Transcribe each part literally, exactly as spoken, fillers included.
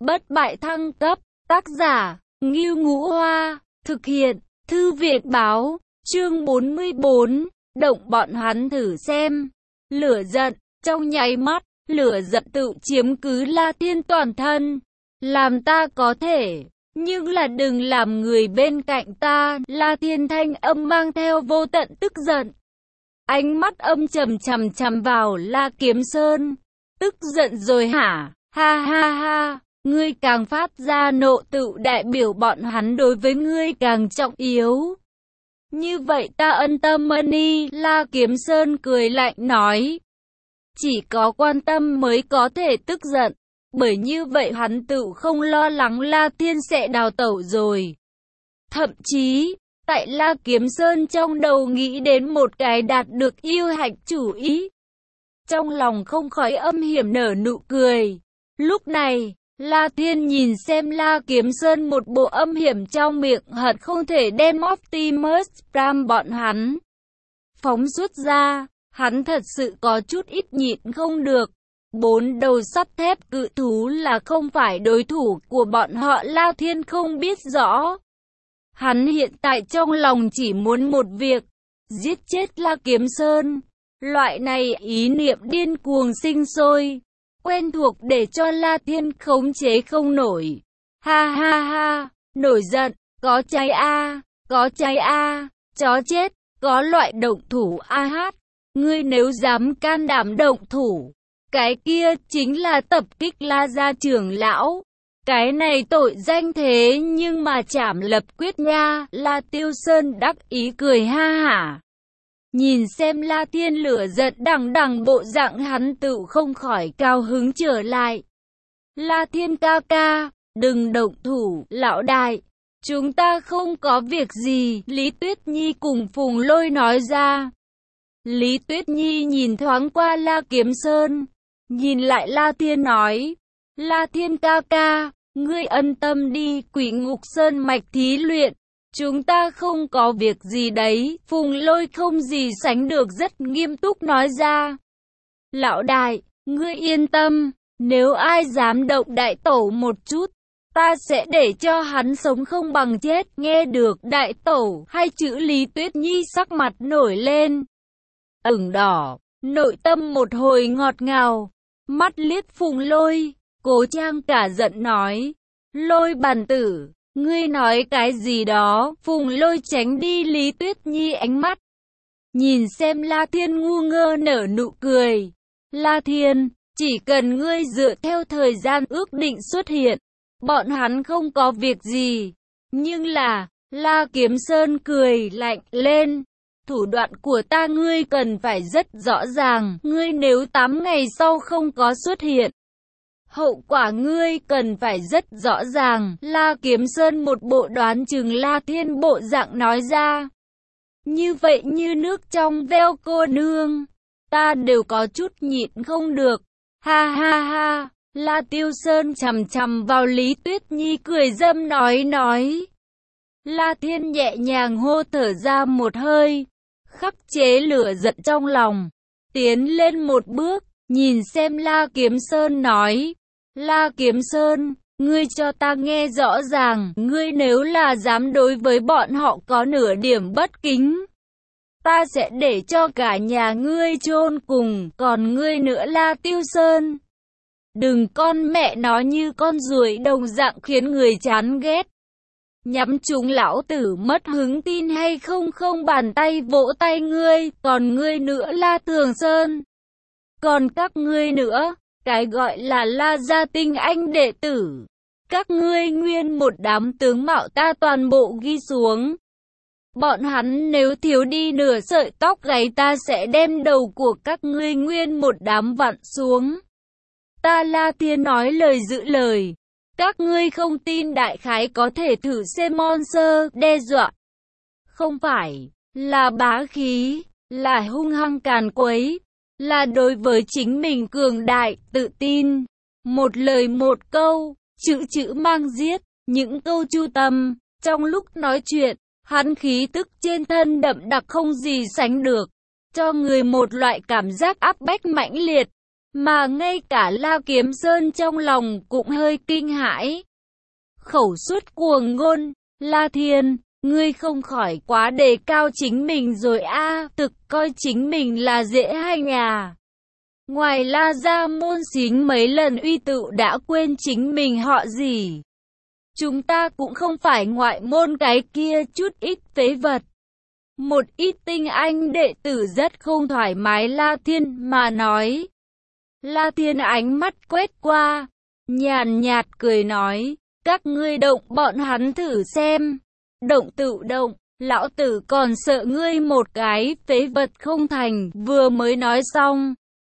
bất bại thăng cấp, tác giả, Ngưu Ngũ Hoa, thực hiện, Thư viện báo, chương bốn mươi bốn, động bọn hắn thử xem. Lửa giận, trong nháy mắt, lửa giận tự chiếm cứ La Thiên toàn thân. Làm ta có thể, nhưng là đừng làm người bên cạnh ta. La Thiên thanh âm mang theo vô tận tức giận. Ánh mắt âm trầm chằm chằm vào La Kiếm Sơn. Tức giận rồi hả? Ha ha ha, ngươi càng phát ra nộ tự đại biểu bọn hắn đối với ngươi càng trọng yếu. Như vậy ta ân tâm ân y. La Kiếm Sơn cười lạnh nói. Chỉ có quan tâm mới có thể tức giận. Bởi như vậy hắn tự không lo lắng La Thiên sẽ đào tẩu rồi. Thậm chí, tại La Kiếm Sơn trong đầu nghĩ đến một cái đạt được yêu hạch chủ ý. Trong lòng không khỏi âm hiểm nở nụ cười. Lúc này, La Thiên nhìn xem La Kiếm Sơn một bộ âm hiểm trong miệng hận không thể đem Optimus Prime bọn hắn phóng xuất ra. Hắn thật sự có chút ít nhịn không được. Bốn đầu sắt thép cự thú là không phải đối thủ của bọn họ. La Thiên không biết rõ. Hắn hiện tại trong lòng chỉ muốn một việc, giết chết La Kiếm Sơn. Loại này ý niệm điên cuồng sinh sôi, quen thuộc để cho La Thiên khống chế không nổi. Ha ha ha, nổi giận, có cháy a, có cháy a, chó chết, có loại động thủ a hát. Ngươi nếu dám can đảm động thủ, cái kia chính là tập kích La gia trưởng lão. Cái này tội danh thế nhưng mà chảm lập quyết nha. La Tiêu Sơn đắc ý cười ha hả. Nhìn xem La Thiên lửa giận đằng đằng bộ dạng hắn tự không khỏi cao hứng trở lại. La Thiên ca ca, đừng động thủ, lão đại. Chúng ta không có việc gì, Lý Tuyết Nhi cùng Phùng Lôi nói ra. Lý Tuyết Nhi nhìn thoáng qua La Kiếm Sơn, nhìn lại La Thiên nói. La Thiên ca ca, ngươi ân tâm đi, Quỷ Ngục Sơn mạch thí luyện. Chúng ta không có việc gì đấy. Phùng Lôi không gì sánh được rất nghiêm túc nói ra. Lão đại, ngươi yên tâm, nếu ai dám động đại tổ một chút, ta sẽ để cho hắn sống không bằng chết. Nghe được đại tổ hai chữ, Lý Tuyết Nhi sắc mặt nổi lên ửng đỏ, nội tâm một hồi ngọt ngào, mắt liếc Phùng Lôi, Cố Trang cả giận nói. Lôi bàn tử, ngươi nói cái gì đó? Phùng Lôi tránh đi Lý Tuyết Nhi ánh mắt, nhìn xem La Thiên ngu ngơ nở nụ cười. La Thiên, chỉ cần ngươi dựa theo thời gian ước định xuất hiện, bọn hắn không có việc gì. Nhưng là, La Kiếm Sơn cười lạnh lên. Thủ đoạn của ta ngươi cần phải rất rõ ràng. Ngươi nếu tám ngày sau không có xuất hiện, hậu quả ngươi cần phải rất rõ ràng. La Kiếm Sơn một bộ đoán chừng La Thiên bộ dạng nói ra. Như vậy như nước trong veo cô nương, ta đều có chút nhịn không được. Ha ha ha, La Tiêu Sơn chằm chằm vào Lý Tuyết Nhi cười dâm nói nói. La Thiên nhẹ nhàng hô thở ra một hơi, khắc chế lửa giận trong lòng, tiến lên một bước, nhìn xem La Kiếm Sơn nói. La Kiếm Sơn, ngươi cho ta nghe rõ ràng, ngươi nếu là dám đối với bọn họ có nửa điểm bất kính, ta sẽ để cho cả nhà ngươi chôn cùng. Còn ngươi nữa La Tiêu Sơn, đừng con mẹ nó như con ruồi đồng dạng khiến người chán ghét. Nhắm chúng lão tử mất hứng, tin hay không không bàn tay vỗ tay ngươi. Còn ngươi nữa La Thường Sơn, còn các ngươi nữa, cái gọi là La gia tinh anh đệ tử, các ngươi nguyên một đám tướng mạo ta toàn bộ ghi xuống. Bọn hắn nếu thiếu đi nửa sợi tóc gáy, ta sẽ đem đầu của các ngươi nguyên một đám vặn xuống. Ta La Thiên nói lời giữ lời. Các ngươi không tin đại khái có thể thử xem Monster đe dọa. Không phải là bá khí, là hung hăng càn quấy, là đối với chính mình cường đại, tự tin. Một lời một câu, chữ chữ mang giết, những câu chu tâm. Trong lúc nói chuyện, hắn khí tức trên thân đậm đặc không gì sánh được, cho người một loại cảm giác áp bách mãnh liệt. mà ngay cả La Kiếm Sơn trong lòng cũng hơi kinh hãi. Khẩu suất cuồng ngôn, La Thiên, ngươi không khỏi quá đề cao chính mình rồi a, thực coi chính mình là dễ hành à. Ngoài La gia môn xính mấy lần uy tựu đã quên chính mình họ gì. Chúng ta cũng không phải ngoại môn cái kia chút ít phế vật. Một ít tinh anh đệ tử rất không thoải mái La Thiên mà nói. La Thiên ánh mắt quét qua, nhàn nhạt cười nói, các ngươi động bọn hắn thử xem. Động tự động, lão tử còn sợ ngươi một cái phế vật không thành. Vừa mới nói xong,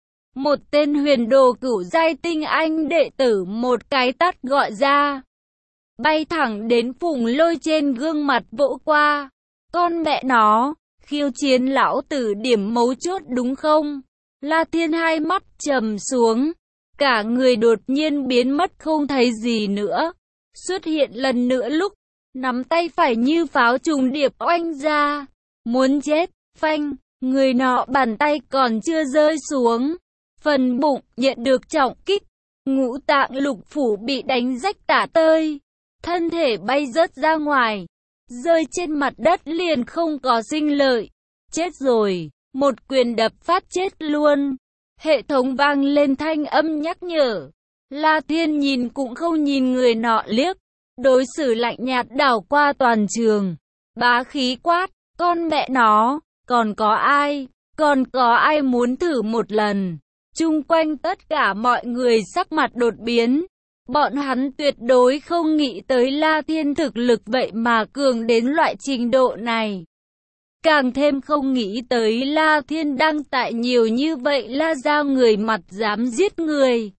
một tên huyền đồ cửu giai tinh anh đệ tử một cái tát gọi ra, bay thẳng đến Phùng Lôi trên gương mặt vỗ qua. Con mẹ nó, khiêu chiến lão tử điểm mấu chốt đúng không? La Thiên hai mắt trầm xuống, cả người đột nhiên biến mất không thấy gì nữa. Xuất hiện lần nữa lúc, nắm tay phải như pháo trùng điệp oanh ra. Muốn chết, phanh, người nọ bàn tay còn chưa rơi xuống. Phần bụng nhận được trọng kích, ngũ tạng lục phủ bị đánh rách tả tơi. Thân thể bay rớt ra ngoài, rơi trên mặt đất liền không có sinh lợi. Chết rồi, một quyền đập phát chết luôn. Hệ thống vang lên thanh âm nhắc nhở. La Thiên nhìn cũng không nhìn người nọ liếc, đối xử lạnh nhạt đảo qua toàn trường. Bá khí quát, con mẹ nó, còn có ai, còn có ai muốn thử một lần. Chung quanh tất cả mọi người sắc mặt đột biến. Bọn hắn tuyệt đối không nghĩ tới La Thiên thực lực vậy mà cường đến loại trình độ này. Càng thêm không nghĩ tới La Thiên đang tại nhiều như vậy La gia người mặt dám giết người.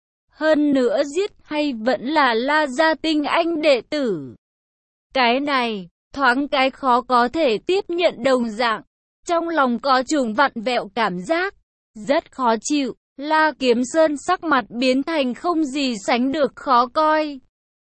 Hơn nữa giết hay vẫn là La gia tinh anh đệ tử. Cái này, thoáng cái khó có thể tiếp nhận đồng dạng. Trong lòng có trùng vặn vẹo cảm giác, rất khó chịu. La Kiếm Sơn sắc mặt biến thành không gì sánh được khó coi.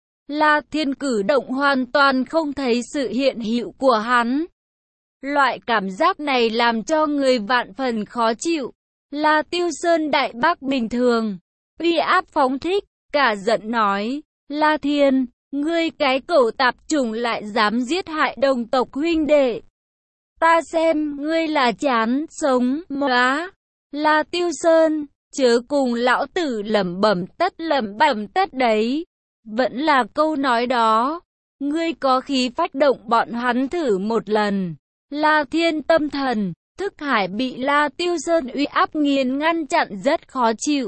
La Thiên cử động hoàn toàn không thấy sự hiện hữu của hắn. Loại cảm giác này làm cho người vạn phần khó chịu. La Tiêu Sơn đại bác bình thường, uy áp phóng thích, cả giận nói, La Thiên, ngươi cái cẩu tạp chủng lại dám giết hại đồng tộc huynh đệ. Ta xem ngươi là chán sống móa. La Tiêu Sơn, chớ cùng lão tử lẩm bẩm tất lẩm bẩm tất đấy. Vẫn là câu nói đó, ngươi có khí phách động bọn hắn thử một lần. La Thiên tâm thần, thức hải bị La Tiêu Sơn uy áp nghiền ngăn chặn rất khó chịu.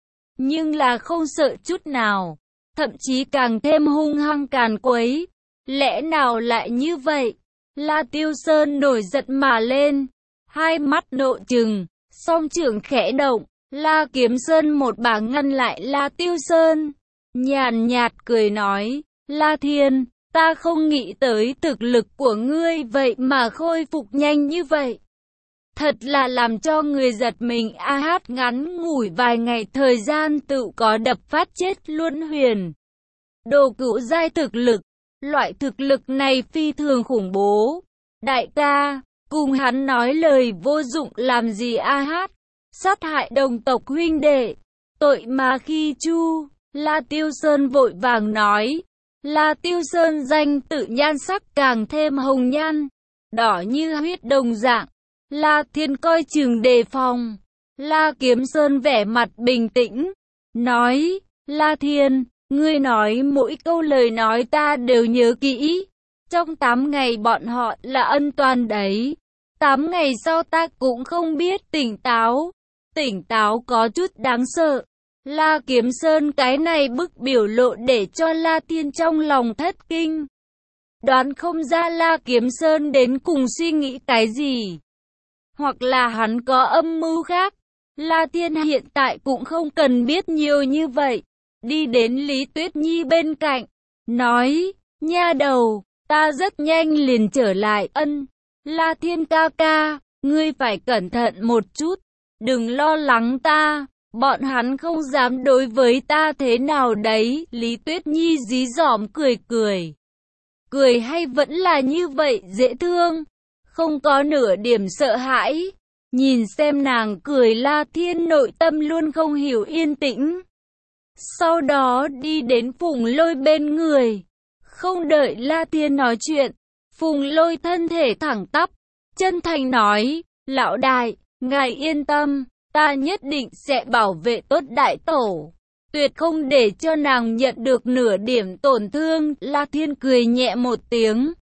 Nhưng là không sợ chút nào, thậm chí càng thêm hung hăng càn quấy. Lẽ nào lại như vậy? La Tiêu Sơn nổi giận mà lên, hai mắt nộ trừng, song trưởng khẽ động. La Kiếm Sơn một bà ngăn lại La Tiêu Sơn, nhàn nhạt cười nói, La Thiên, ta không nghĩ tới thực lực của ngươi vậy mà khôi phục nhanh như vậy. Thật là làm cho người giật mình. A hát ngắn ngủi vài ngày thời gian tự có đập phát chết luôn huyền đồ cửu giai thực lực. Loại thực lực này phi thường khủng bố. Đại ca, cùng hắn nói lời vô dụng làm gì a hát? Sát hại đồng tộc huynh đệ, tội mà khi chu. La Tiêu Sơn vội vàng nói. La Tiêu Sơn danh tự nhan sắc càng thêm hồng nhan, đỏ như huyết đồng dạng. La Thiên coi chừng đề phòng. La Kiếm Sơn vẻ mặt bình tĩnh, nói, La Thiên, ngươi nói mỗi câu lời nói ta đều nhớ kỹ. Trong tám ngày bọn họ là ân toàn đấy. tám ngày sau ta cũng không biết tỉnh táo. Tỉnh táo có chút đáng sợ. La Kiếm Sơn cái này bức biểu lộ để cho La Thiên trong lòng thất kinh. Đoán không ra La Kiếm Sơn đến cùng suy nghĩ cái gì. Hoặc là hắn có âm mưu khác. La Thiên hiện tại cũng không cần biết nhiều như vậy. Đi đến Lý Tuyết Nhi bên cạnh, nói, nha đầu, ta rất nhanh liền trở lại. Ân, La Thiên ca ca, ngươi phải cẩn thận một chút, đừng lo lắng ta, bọn hắn không dám đối với ta thế nào đấy. Lý Tuyết Nhi dí dỏm cười cười. Cười hay vẫn là như vậy dễ thương, không có nửa điểm sợ hãi. Nhìn xem nàng cười, La Thiên nội tâm luôn không hiểu yên tĩnh. Sau đó đi đến Phùng Lôi bên người. Không đợi La Thiên nói chuyện, Phùng Lôi thân thể thẳng tắp, chân thành nói, lão đại, ngài yên tâm, ta nhất định sẽ bảo vệ tốt đại tổ. Tuyệt không để cho nàng nhận được nửa điểm tổn thương. La Thiên cười nhẹ một tiếng.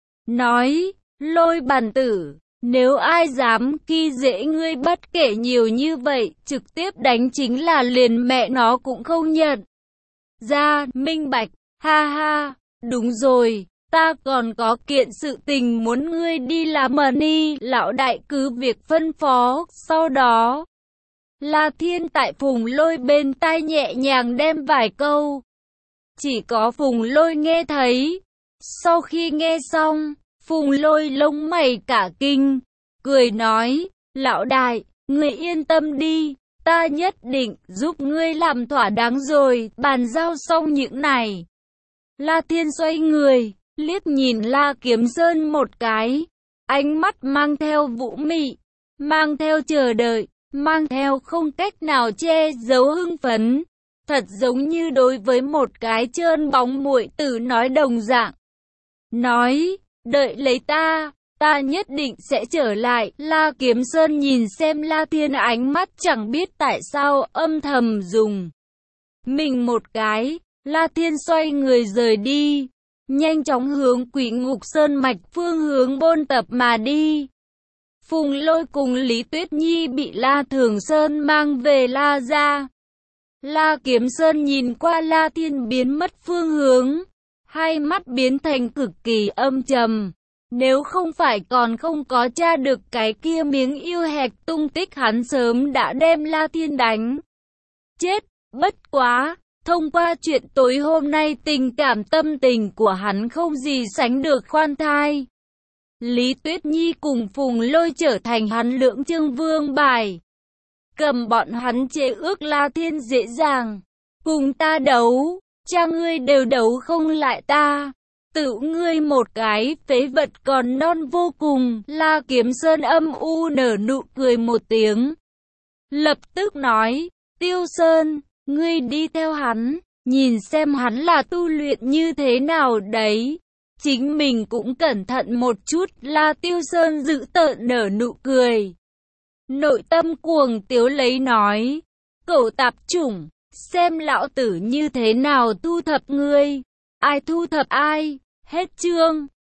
Nói, Lôi bàn tử, nếu ai dám khi dễ ngươi bất kể nhiều như vậy, trực tiếp đánh chính là liền mẹ nó cũng không nhận. Ra, minh bạch, ha ha, đúng rồi, ta còn có kiện sự tình muốn ngươi đi làm mà đi, lão đại cứ việc phân phó. Sau đó, La Thiên tại Phùng Lôi bên tai nhẹ nhàng đem vài câu. Chỉ có Phùng Lôi nghe thấy. Sau khi nghe xong, Phùng Lôi lông mày cả kinh, cười nói, lão đại, ngươi yên tâm đi, ta nhất định giúp ngươi làm thỏa đáng rồi, bàn giao xong những này. La Thiên xoay người, liếc nhìn La Kiếm Sơn một cái, ánh mắt mang theo vũ mị, mang theo chờ đợi, mang theo không cách nào che giấu hưng phấn, thật giống như đối với một cái trơn bóng muội tử nói đồng dạng. Nói, đợi lấy ta, ta nhất định sẽ trở lại. La Kiếm Sơn nhìn xem La Thiên, ánh mắt chẳng biết tại sao âm thầm dùng mình một cái. La Thiên xoay người rời đi, nhanh chóng hướng Quỷ Ngục Sơn mạch phương hướng bôn tập mà đi. Phùng Lôi cùng Lý Tuyết Nhi bị La Thường Sơn mang về La gia. La Kiếm Sơn nhìn qua La Thiên biến mất phương hướng, hai mắt biến thành cực kỳ âm trầm. Nếu không phải còn không có tra được cái kia miếng yêu hẹp tung tích, hắn sớm đã đem La Thiên đánh chết. Bất quá, thông qua chuyện tối hôm nay, tình cảm tâm tình của hắn không gì sánh được khoan thai. Lý Tuyết Nhi cùng Phùng Lôi trở thành hắn lưỡng chương vương bài. Cầm bọn hắn chế ước La Thiên dễ dàng. Cùng ta đấu, cha ngươi đều đấu không lại ta. Tự ngươi một cái phế vật còn non vô cùng. La Kiếm Sơn âm u nở nụ cười một tiếng. Lập tức nói, Tiêu Sơn, ngươi đi theo hắn, nhìn xem hắn là tu luyện như thế nào đấy. Chính mình cũng cẩn thận một chút. La Tiêu Sơn dữ tợn nở nụ cười. Nội tâm cuồng tiếu lấy nói, cẩu tạp chủng, xem lão tử như thế nào thu thập ngươi. Ai thu thập ai? Hết chương.